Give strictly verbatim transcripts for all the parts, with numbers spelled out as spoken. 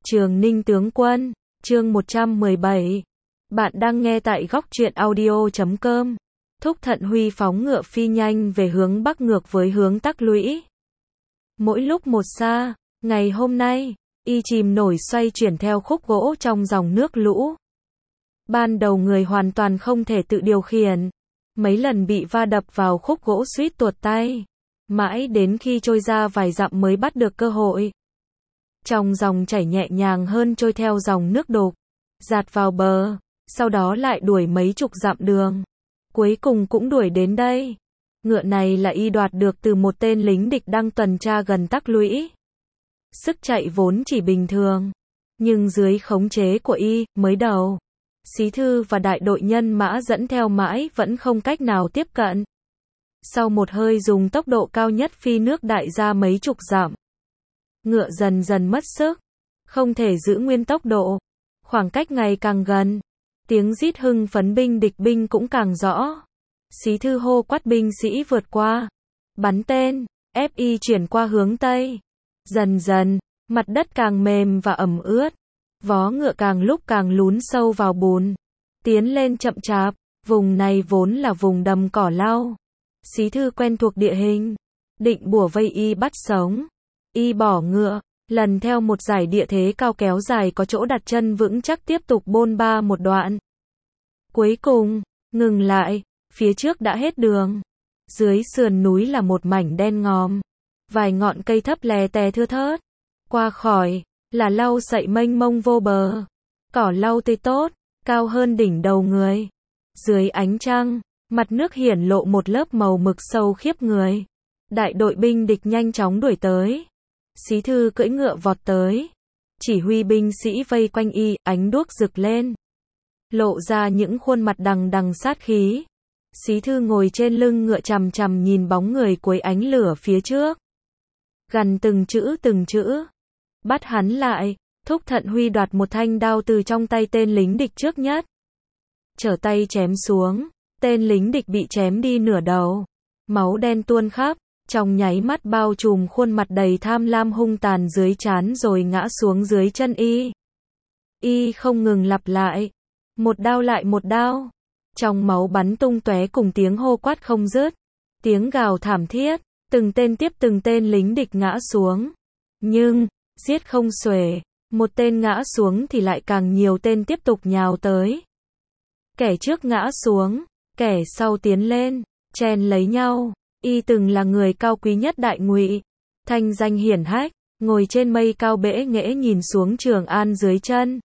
Trường Ninh tướng quân, chương một trăm mười bảy. Bạn đang nghe tại góc truyện audio chấm com. Thúc Thận Huy phóng ngựa phi nhanh về hướng bắc ngược với hướng Tắc Lũy. Mỗi lúc một xa, ngày hôm nay, y chìm nổi xoay chuyển theo khúc gỗ trong dòng nước lũ. Ban đầu người hoàn toàn không thể tự điều khiển. Mấy lần bị va đập vào khúc gỗ suýt tuột tay. Mãi đến khi trôi ra vài dặm mới bắt được cơ hội. Trong dòng chảy nhẹ nhàng hơn trôi theo dòng nước đục, dạt vào bờ, sau đó lại đuổi mấy chục dặm đường. Cuối cùng cũng đuổi đến đây. Ngựa này là y đoạt được từ một tên lính địch đang tuần tra gần Tắc Lũy. Sức chạy vốn chỉ bình thường, nhưng dưới khống chế của y, mới đầu, Xí Thư và đại đội nhân mã dẫn theo mãi vẫn không cách nào tiếp cận. Sau một hơi dùng tốc độ cao nhất phi nước đại ra mấy chục dặm, ngựa dần dần mất sức, không thể giữ nguyên tốc độ. Khoảng cách ngày càng gần, tiếng rít hưng phấn binh địch binh cũng càng rõ. Xí Thư hô quát binh sĩ vượt qua, bắn tên, ép y chuyển qua hướng Tây. Dần dần, mặt đất càng mềm và ẩm ướt, vó ngựa càng lúc càng lún sâu vào bùn, tiến lên chậm chạp. Vùng này vốn là vùng đầm cỏ lau. Xí Thư quen thuộc địa hình, định bủa vây y bắt sống. Y bỏ ngựa, lần theo một dải địa thế cao kéo dài có chỗ đặt chân vững chắc tiếp tục bôn ba một đoạn. Cuối cùng, ngừng lại, phía trước đã hết đường. Dưới sườn núi là một mảnh đen ngòm, vài ngọn cây thấp lè tè thưa thớt. Qua khỏi, là lau sậy mênh mông vô bờ. Cỏ lau tươi tốt, cao hơn đỉnh đầu người. Dưới ánh trăng, mặt nước hiển lộ một lớp màu mực sâu khiếp người. Đại đội binh địch nhanh chóng đuổi tới. Xí Thư cưỡi ngựa vọt tới, chỉ huy binh sĩ vây quanh y, ánh đuốc rực lên, lộ ra những khuôn mặt đằng đằng sát khí. Xí Thư ngồi trên lưng ngựa chằm chằm nhìn bóng người cuối ánh lửa phía trước, gần từng chữ từng chữ. Bắt hắn lại. Thúc Thận Huy đoạt một thanh đao từ trong tay tên lính địch trước nhất, trở tay chém xuống. Tên lính địch bị chém đi nửa đầu, máu đen tuôn khắp, trong nháy mắt bao trùm khuôn mặt đầy tham lam hung tàn dưới trán rồi ngã xuống dưới chân y. Y không ngừng lặp lại, một đao lại một đao, trong máu bắn tung tóe cùng tiếng hô quát không dứt, tiếng gào thảm thiết, từng tên tiếp từng tên lính địch ngã xuống. Nhưng, giết không xuể, một tên ngã xuống thì lại càng nhiều tên tiếp tục nhào tới. Kẻ trước ngã xuống, kẻ sau tiến lên, chen lấy nhau. Y từng là người cao quý nhất Đại Ngụy, thanh danh hiển hách, ngồi trên mây cao bẽ nghễ nhìn xuống Trường An dưới chân.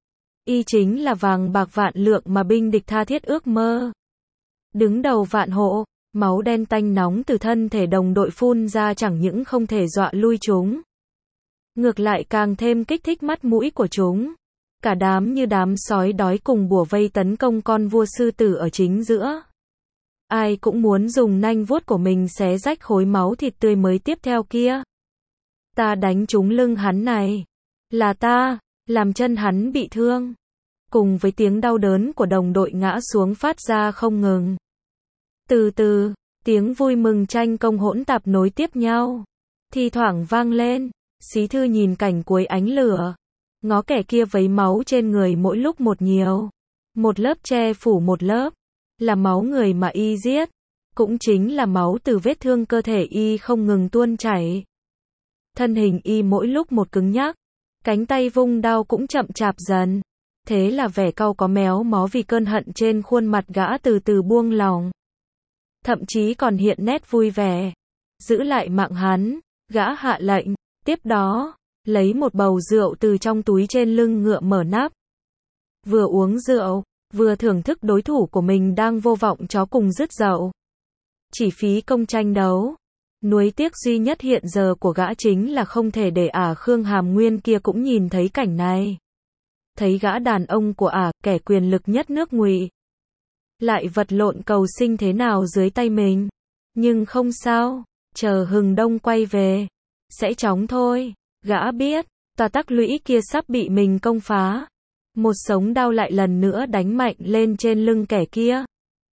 Y chính là vàng bạc vạn lượng mà binh địch tha thiết ước mơ. Đứng đầu vạn hộ, máu đen tanh nóng từ thân thể đồng đội phun ra chẳng những không thể dọa lui chúng, ngược lại càng thêm kích thích mắt mũi của chúng. Cả đám như đám sói đói cùng bủa vây tấn công con vua sư tử ở chính giữa. Ai cũng muốn dùng nanh vuốt của mình xé rách khối máu thịt tươi mới tiếp theo kia. Ta đánh trúng lưng hắn này. Là ta, làm chân hắn bị thương. Cùng với tiếng đau đớn của đồng đội ngã xuống phát ra không ngừng. Từ từ, tiếng vui mừng tranh công hỗn tạp nối tiếp nhau. Thi thoảng vang lên. Xí Thư nhìn cảnh cuối ánh lửa, ngó kẻ kia vấy máu trên người mỗi lúc một nhiều. Một lớp che phủ một lớp. Là máu người mà y giết, cũng chính là máu từ vết thương cơ thể y không ngừng tuôn chảy. Thân hình y mỗi lúc một cứng nhắc, cánh tay vung đao cũng chậm chạp dần. Thế là vẻ cau có méo mó vì cơn hận trên khuôn mặt gã từ từ buông lòng. Thậm chí còn hiện nét vui vẻ. Giữ lại mạng hắn, gã hạ lệnh, tiếp đó, lấy một bầu rượu từ trong túi trên lưng ngựa mở nắp. Vừa uống rượu, vừa thưởng thức đối thủ của mình đang vô vọng chó cùng dứt dậu. Chỉ phí công tranh đấu. Nuối tiếc duy nhất hiện giờ của gã chính là không thể để ả Khương Hàm Nguyên kia cũng nhìn thấy cảnh này. Thấy gã đàn ông của ả, kẻ quyền lực nhất nước Ngụy, lại vật lộn cầu sinh thế nào dưới tay mình. Nhưng không sao, chờ Hừng Đông quay về, sẽ chóng thôi. Gã biết, tòa Tắc Lũy kia sắp bị mình công phá. Một sống đao lại lần nữa đánh mạnh lên trên lưng kẻ kia.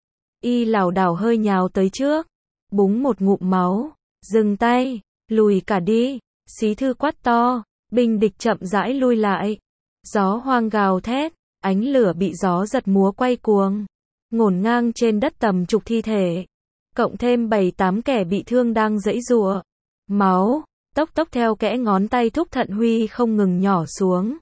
Y lảo đảo hơi nhào tới trước, búng một ngụm máu, dừng tay, lùi cả đi. Xí Thư quát to, Binh địch chậm rãi lui lại. Gió hoang gào thét, ánh lửa bị gió giật múa quay cuồng, ngổn ngang trên đất tầm chục thi thể, cộng thêm bảy tám kẻ bị thương đang giãy giụa. Máu, tốc tốc theo kẽ ngón tay Thúc Thận Huy không ngừng nhỏ xuống.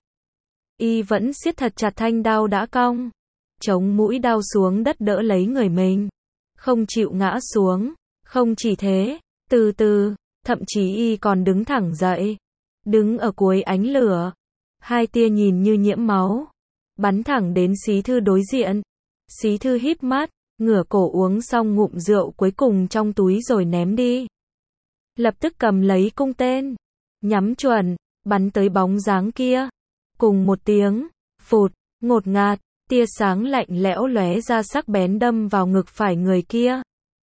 Y vẫn siết thật chặt thanh đao đã cong, chống mũi đao xuống đất đỡ lấy người mình, không chịu ngã xuống. Không chỉ thế, từ từ, thậm chí Y còn đứng thẳng dậy, đứng ở cuối ánh lửa. Hai tia nhìn như nhiễm máu, bắn thẳng đến Xí Thư đối diện. Xí Thư híp mắt, ngửa cổ uống xong ngụm rượu cuối cùng trong túi rồi ném đi. Lập tức cầm lấy cung tên, nhắm chuẩn, bắn tới bóng dáng kia. Cùng một tiếng, phụt, ngột ngạt, tia sáng lạnh lẽo lóe ra sắc bén đâm vào ngực phải người kia.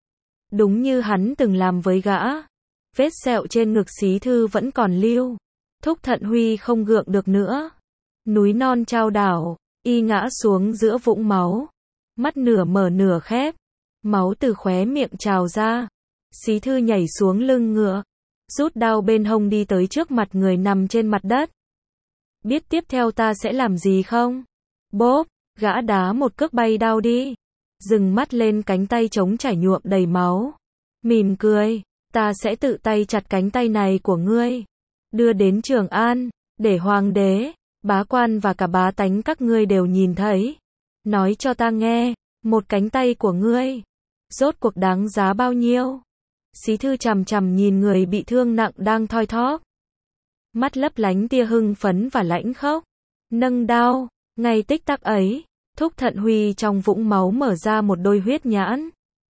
Đúng như hắn từng làm với gã. Vết sẹo trên ngực Xí Thư vẫn còn lưu. Thúc Thận Huy không gượng được nữa. Núi non chao đảo, Y ngã xuống giữa vũng máu. Mắt nửa mở nửa khép. Máu từ khóe miệng trào ra. Xí Thư nhảy xuống lưng ngựa, rút đao bên hông đi tới trước mặt người nằm trên mặt đất. Biết tiếp theo ta sẽ làm gì không? Bốp, gã đá một cước bay đao đi. Dừng mắt lên cánh tay trống trải nhuộm đầy máu. Mỉm cười, ta sẽ tự tay chặt cánh tay này của ngươi, đưa đến Trường An, để hoàng đế, bá quan và cả bá tánh các ngươi đều nhìn thấy. Nói cho ta nghe, một cánh tay của ngươi, rốt cuộc đáng giá bao nhiêu? Xí Thư chằm chằm nhìn người bị thương nặng đang thoi thóp. Mắt lấp lánh tia hưng phấn và lãnh khốc. Nâng đao, ngay tích tắc ấy, Thúc Thận Huy trong vũng máu mở ra một đôi huyết nhãn.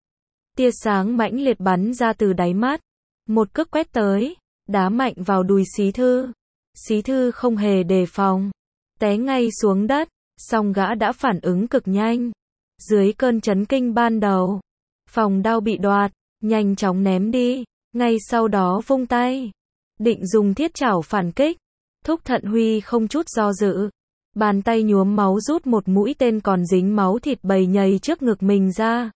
Tia sáng mãnh liệt bắn ra từ đáy mắt. Một cước quét tới, đá mạnh vào đùi Xí Thư. Xí Thư không hề đề phòng, té ngay xuống đất, song gã đã phản ứng cực nhanh. Dưới cơn chấn kinh ban đầu, phòng đao bị đoạt, nhanh chóng ném đi, ngay sau đó vung tay, định dùng thiết chảo phản kích. Thúc Thận Huy không chút do dự, bàn tay nhuốm máu rút một mũi tên còn dính máu thịt bầy nhầy trước ngực mình ra,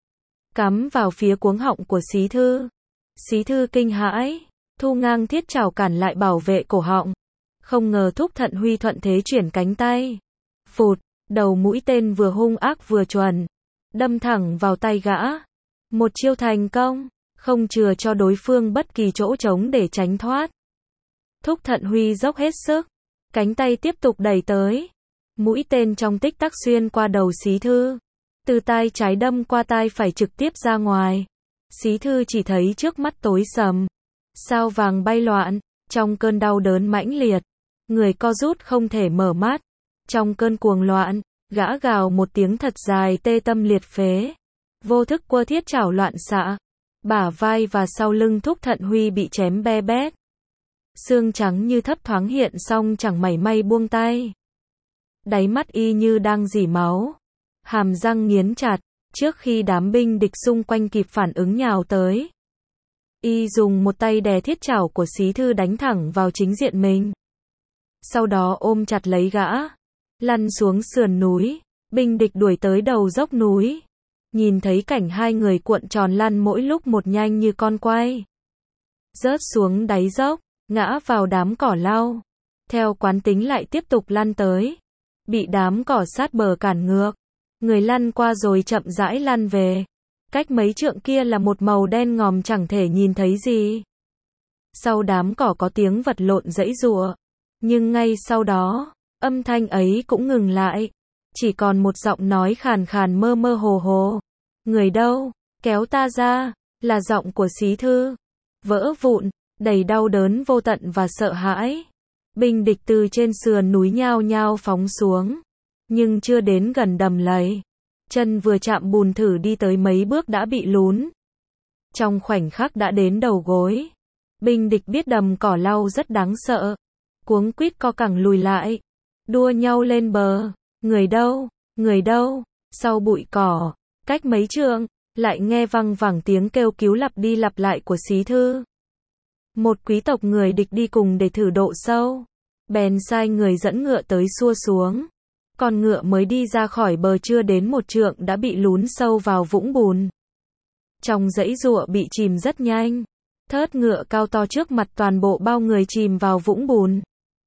cắm vào phía cuống họng của Xí Thư. Xí Thư kinh hãi, thu ngang thiết chảo cản lại bảo vệ cổ họng. Không ngờ Thúc Thận Huy thuận thế chuyển cánh tay. Phụt, đầu mũi tên vừa hung ác vừa chuẩn, đâm thẳng vào tay gã. Một chiêu thành công, không chừa cho đối phương bất kỳ chỗ trống để tránh thoát. Thúc Thận Huy dốc hết sức, cánh tay tiếp tục đẩy tới. Mũi tên trong tích tắc xuyên qua đầu Xí Thư, từ tai trái đâm qua tai phải trực tiếp ra ngoài. Xí Thư chỉ thấy trước mắt tối sầm, sao vàng bay loạn, trong cơn đau đớn mãnh liệt, người co rút không thể mở mắt. Trong cơn cuồng loạn, gã gào một tiếng thật dài tê tâm liệt phế, vô thức quơ thiết chảo loạn xạ. Bả vai và sau lưng Thúc Thận Huy bị chém be bét. Xương trắng như thấp thoáng hiện xong chẳng mảy may buông tay. Đáy mắt Y như đang rỉ máu, hàm răng nghiến chặt, trước khi đám binh địch xung quanh kịp phản ứng nhào tới. Y dùng một tay đè thiết chảo của Xí Thư đánh thẳng vào chính diện mình. Sau đó ôm chặt lấy gã, lăn xuống sườn núi, binh địch đuổi tới đầu dốc núi. Nhìn thấy cảnh hai người cuộn tròn lăn mỗi lúc một nhanh như con quay. Rớt xuống đáy dốc, ngã vào đám cỏ lau. Theo quán tính lại tiếp tục lăn tới. Bị đám cỏ sát bờ cản ngược. Người lăn qua rồi chậm rãi lăn về. Cách mấy trượng kia là một màu đen ngòm chẳng thể nhìn thấy gì. Sau đám cỏ có tiếng vật lộn giãy giụa. Nhưng ngay sau đó, âm thanh ấy cũng ngừng lại. Chỉ còn một giọng nói khàn khàn mơ mơ hồ hồ. Người đâu? Kéo ta ra. Là giọng của Xí Thư. Vỡ vụn, đầy đau đớn vô tận và sợ hãi. Binh địch từ trên sườn núi nhao nhao phóng xuống. Nhưng chưa đến gần đầm lầy. Chân vừa chạm bùn thử đi tới mấy bước đã bị lún. Trong khoảnh khắc đã đến đầu gối. Binh địch biết đầm cỏ lau rất đáng sợ. Cuống quýt co cẳng lùi lại. Đua nhau lên bờ. Người đâu? Người đâu? Sau bụi cỏ, cách mấy trượng, lại nghe văng vẳng tiếng kêu cứu lặp đi lặp lại của Xí Thư. Một quý tộc người địch đi cùng để thử độ sâu. Bèn sai người dẫn ngựa tới xua xuống. Con ngựa mới đi ra khỏi bờ chưa đến một trượng đã bị lún sâu vào vũng bùn. Trong dãy giụa bị chìm rất nhanh. Thớt ngựa cao to trước mặt toàn bộ bao người chìm vào vũng bùn.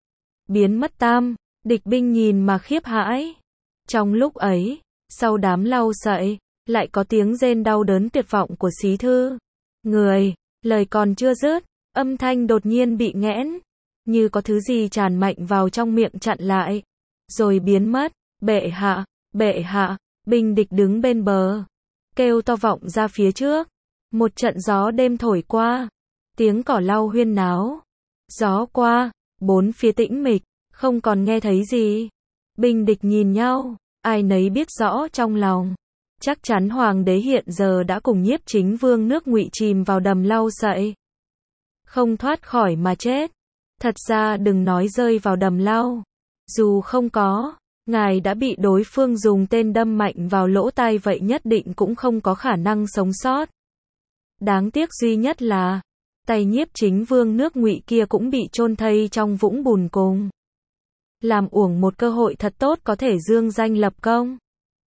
biến mất tam, địch binh nhìn mà khiếp hãi. Trong lúc ấy, sau đám lau sậy, lại có tiếng rên đau đớn tuyệt vọng của Xí Thư. Người, lời còn chưa dứt, âm thanh đột nhiên bị nghẽn, như có thứ gì tràn mạnh vào trong miệng chặn lại, rồi biến mất. Bệ hạ, bệ hạ, binh địch đứng bên bờ, kêu to vọng ra phía trước. Một trận gió đêm thổi qua, tiếng cỏ lau huyên náo. Gió qua, bốn phía tĩnh mịch, không còn nghe thấy gì. Binh địch nhìn nhau, ai nấy biết rõ trong lòng. Chắc chắn hoàng đế hiện giờ đã cùng Nhiếp Chính Vương nước Ngụy chìm vào đầm lau sậy, không thoát khỏi mà chết. Thật ra đừng nói rơi vào đầm lau, dù không có, ngài đã bị đối phương dùng tên đâm mạnh vào lỗ tai vậy nhất định cũng không có khả năng sống sót. Đáng tiếc duy nhất là, tay Nhiếp Chính Vương nước Ngụy kia cũng bị chôn thây trong vũng bùn cùng. Làm uổng một cơ hội thật tốt có thể dương danh lập công.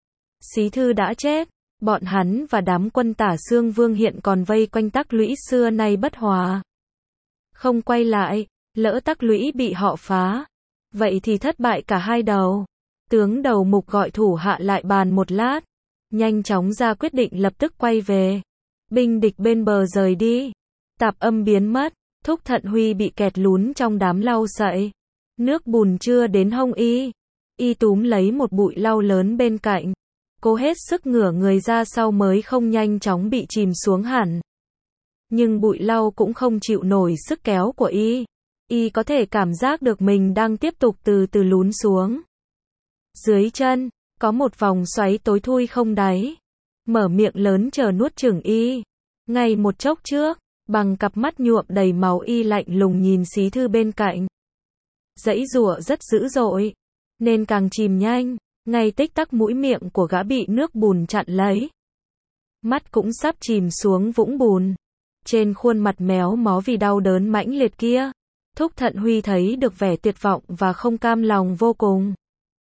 Xí Thư đã chết, bọn hắn và đám quân Tả Xương Vương hiện còn vây quanh Tắc Lũy xưa nay bất hòa. Không quay lại, lỡ Tắc Lũy bị họ phá, vậy thì thất bại cả hai đầu. Tướng đầu mục gọi thủ hạ lại bàn một lát, nhanh chóng ra quyết định lập tức quay về. Binh địch bên bờ rời đi, tạp âm biến mất, Thúc Thận Huy bị kẹt lún trong đám lau sậy. Nước bùn chưa đến hông y, y túm lấy một bụi lau lớn bên cạnh, cố hết sức ngửa người ra sau mới không nhanh chóng bị chìm xuống hẳn. Nhưng bụi lau cũng không chịu nổi sức kéo của y, y có thể cảm giác được mình đang tiếp tục từ từ lún xuống. Dưới chân, có một vòng xoáy tối thui không đáy, mở miệng lớn chờ nuốt chửng y. Ngay một chốc trước, bằng cặp mắt nhuộm đầy máu y lạnh lùng nhìn Xí Thư bên cạnh. Giãy giụa rất dữ dội, nên càng chìm nhanh, ngay tích tắc mũi miệng của gã bị nước bùn chặn lấy. Mắt cũng sắp chìm xuống vũng bùn. Trên khuôn mặt méo mó vì đau đớn mãnh liệt kia, Thúc Thận Huy thấy được vẻ tuyệt vọng và không cam lòng vô cùng.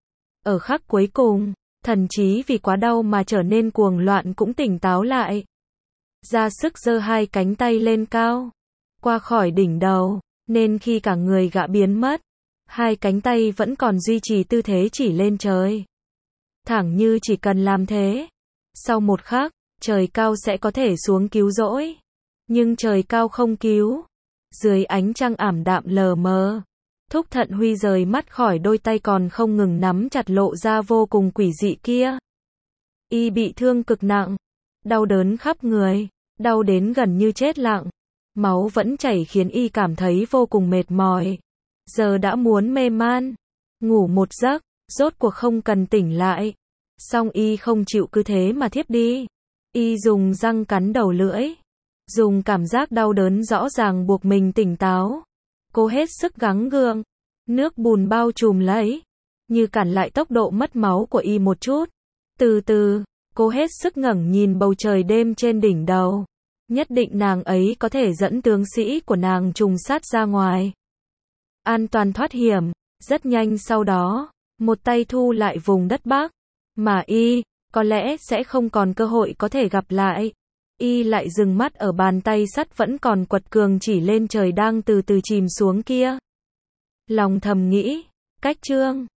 Ở khắc cuối cùng, thần trí vì quá đau mà trở nên cuồng loạn cũng tỉnh táo lại. Ra sức giơ hai cánh tay lên cao, qua khỏi đỉnh đầu, nên khi cả người gã biến mất, hai cánh tay vẫn còn duy trì tư thế chỉ lên trời. Thẳng như chỉ cần làm thế, sau một khắc, trời cao sẽ có thể xuống cứu rỗi. Nhưng trời cao không cứu. Dưới ánh trăng ảm đạm lờ mờ, Thúc Thận Huy rời mắt khỏi đôi tay còn không ngừng nắm chặt lộ ra vô cùng quỷ dị kia. Y bị thương cực nặng, đau đớn khắp người, đau đến gần như chết lặng. Máu vẫn chảy khiến y cảm thấy vô cùng mệt mỏi. Giờ đã muốn mê man, ngủ một giấc, rốt cuộc không cần tỉnh lại. Song y không chịu cứ thế mà thiếp đi. Y dùng răng cắn đầu lưỡi, dùng cảm giác đau đớn rõ ràng buộc mình tỉnh táo. Cố hết sức gắng gượng, nước bùn bao trùm lấy, như cản lại tốc độ mất máu của y một chút. Từ từ, cố hết sức ngẩng nhìn bầu trời đêm trên đỉnh đầu. Nhất định nàng ấy có thể dẫn tướng sĩ của nàng trùng sát ra ngoài. An toàn thoát hiểm, rất nhanh sau đó, một tay thu lại vùng đất Bắc, mà y, có lẽ sẽ không còn cơ hội có thể gặp lại. Y lại dừng mắt ở bàn tay sắt vẫn còn quật cường chỉ lên trời đang từ từ chìm xuống kia. Lòng thầm nghĩ, cách chương